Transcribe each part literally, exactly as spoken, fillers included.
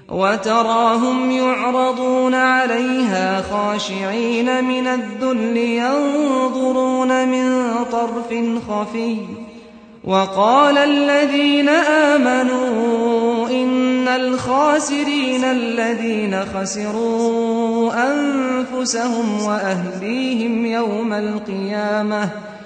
وتراهم يعرضون عليها خاشعين من الذل ينظرون من طرف خفي. وقال الذين آمنوا إن الخاسرين الذين خسروا أنفسهم وأهليهم يوم القيامة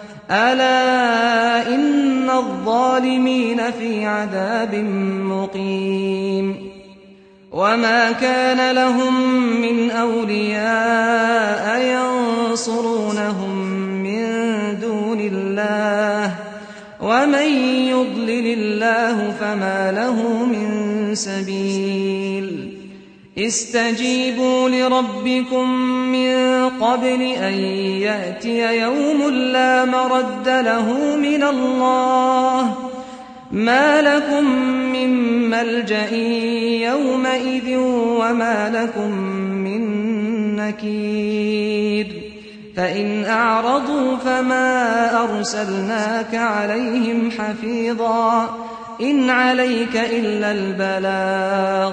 ألا إن الظالمين في عذاب مقيم. وما كان لهم من أولياء ينصرونهم من دون الله ومن يضلل الله فما له من سبيل. استجيبوا لربكم من قبل أن يأتي يوم لا مرد له من الله ما لكم من ملجأ يومئذ وما لكم من نكير. فإن أعرضوا فما أرسلناك عليهم حفيظا إن عليك إلا البلاغ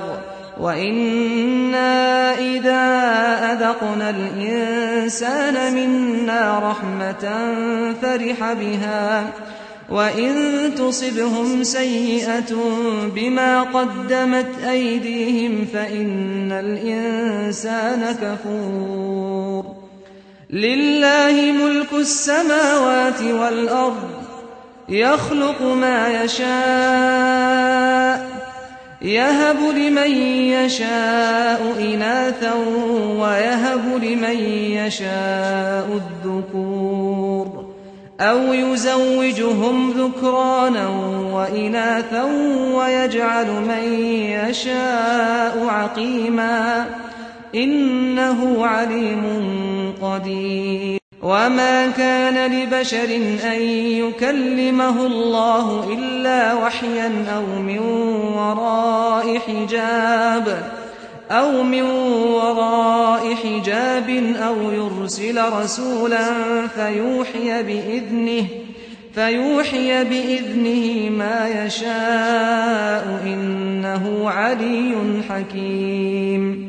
وإنا إذا أذقنا الإنسان منا رحمة فرح بها وإن تصبهم سيئة بما قدمت أيديهم فإن الإنسان كفور. لله ملك السماوات والأرض يخلق ما يشاء يهب لمن يشاء إناثا ويهب لمن يشاء الذكور أو يزوجهم ذكرانا وإناثا ويجعل من يشاء عقيما إنه عليم قدير. وما كان لبشر أن يكلمه الله إلا وحيا أو من وراء حجاب أو من وراء حجاب أو يرسل رسولا فيوحي بإذنه فيوحي بإذنه ما يشاء إنه علي حكيم.